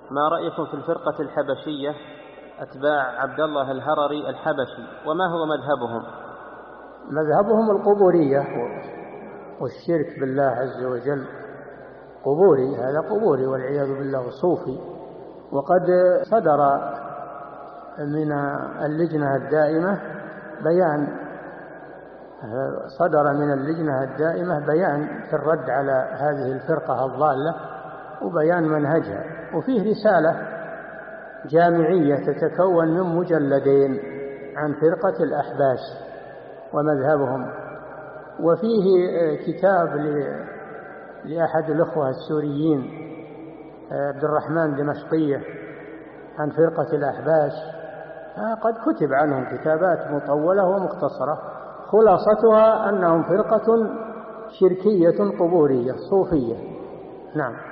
ما رأيكم في الفرقة الحبشية أتباع عبد الله الهرري الحبشي، وما هو مذهبهم؟ مذهبهم القبورية والشرك بالله عز وجل، قبوري، هذا قبوري والعياذ بالله، صوفي. وقد صدر من اللجنة الدائمة بيان في الرد على هذه الفرقة الضالة وبيان منهجها، وفيه رسالة جامعية تتكون من مجلدين عن فرقة الأحباش ومذهبهم، وفيه كتاب لأحد الأخوة السوريين عبد الرحمن دمشقية عن فرقة الأحباش، قد كتب عنهم كتابات مطولة ومختصرة، خلاصتها أنهم فرقة شركية قبورية صوفية. نعم.